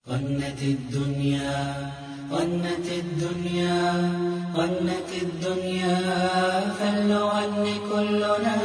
غنت الدنيا غنت الدنيا غنت الدنيا فلنغني كلنا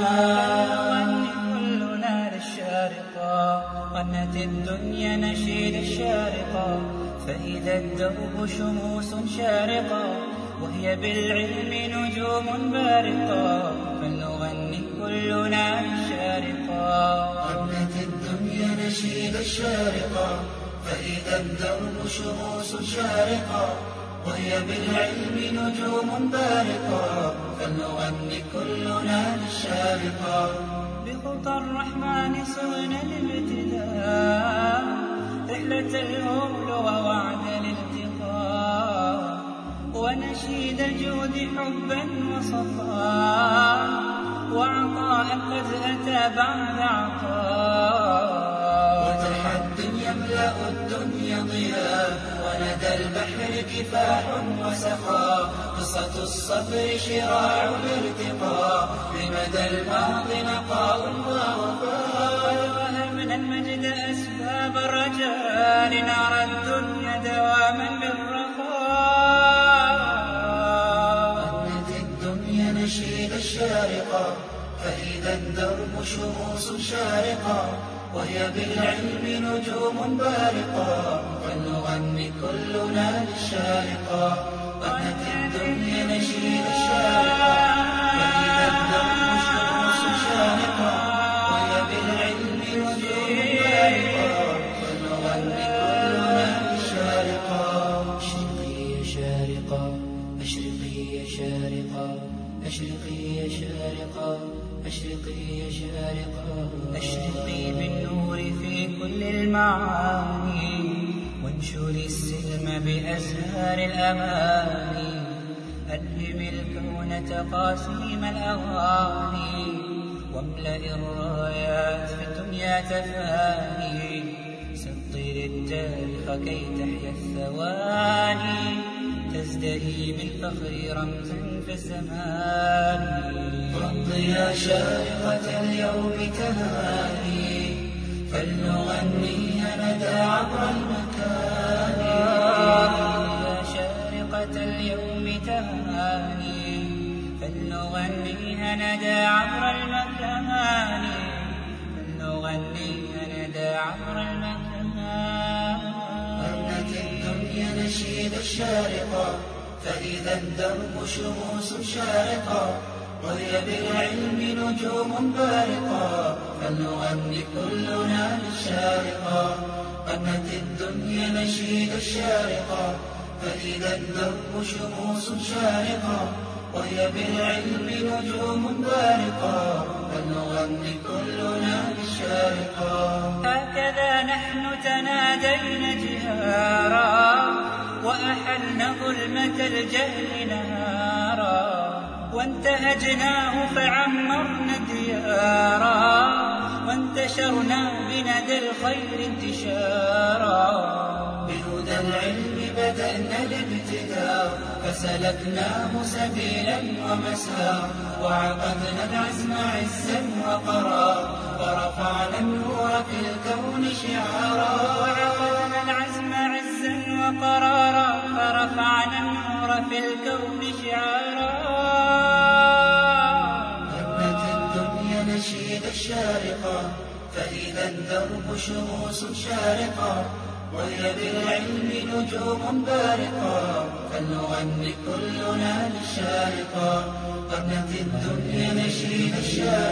للشارقة. غنت الدنيا نشيد الشارقة، فإذا الدرب شموس شارقة وهي بالعلم نجوم بارقة، فلنغني كلنا للشارقة. غنت الدنيا نشيد الشارقة، فإذا الدرب شموس شارقة وهي بالعلم نجوم بارقة، فلنغني كلنا للشارقة. بخطى الرحمن صغنا الابتداء، رحلة الهول ووعد الالتقاء، ونشيد الجود حبا وصفاء، وعطاء قد أتى بعد عطاء، وتحد يملأ الدنيا ضياء، وندى البحر كفاح وسخاء، قصة الصبر شراع الارتقاء، لمدى الماضي نقاء ووفاء. وهبنا المجد أسباب الرجاء، لنرى الدنيا دواما بالرخاء. غنت الدنيا نشيد الشارقة، فإذا الدرب شموس شارقة وهي بالعلم نجوم بارقة، فلنغني كلنا للشارقة. غنت الدنيا نشيد الشارقة، فإذا الدرب شموس شارقة وهي بالعلم نجوم بارقة، فلنغني كلنا للشارقة. أشرقي يا شارقة، أشرقي يا شارقة، أشرقي يا شارقة، أشرقي يا شارقة. أشرقي بالنور في كل المعاني، وانشري السلم بأزهار الأماني، ألهم الكون تقاسيم الأغاني، واملأ الرايات في الدنيا تفاني، سطر التاريخ كي تحيا الثواني، تزدهي بالفخر رمزا في الزمان. رد يا شارقة اليوم تهاني، فلنغنيها ندى عبر المكان. يا شارقة اليوم تهاني، فلنغنيها ندى عبر المكان، فلنغنيها ندى عبر المكان. غنت الدنيا نشيد الشارقة، فإذا الدرب شموس شارقة وهي بالعلم نجوم بارقة، فلنغني كلنا للشارقة. غنت الدنيا نشيد الشارقة، فإذا الدرب شموس شارقة وهي بالعلم نجوم بارقة، فلنغني كلنا للشارقة. هكذا نحن تنادينا جهارا، وأحلنا ظلمة الجهل نهارا، وانتهجناه فعمرنا ديارا، وانتشرنا بندى الخير انتشارا. بهدى العلم بدأنا الابتداء، فسلكناه سبيلا ومسار، وعقدنا العزم عزا وقرار، ورفعنا النور في الكون شعارا. وعقدنا العزم عزا وقرارا، فرفعنا النور في الكون شعارا. غنت الدنيا نشيد الشارقة، فإذا الدرب شموس شارقة وهي بالعلم نجوم بارقة، فلنغني كلنا للشارقة. غنت الدنيا نشيد الشارقة.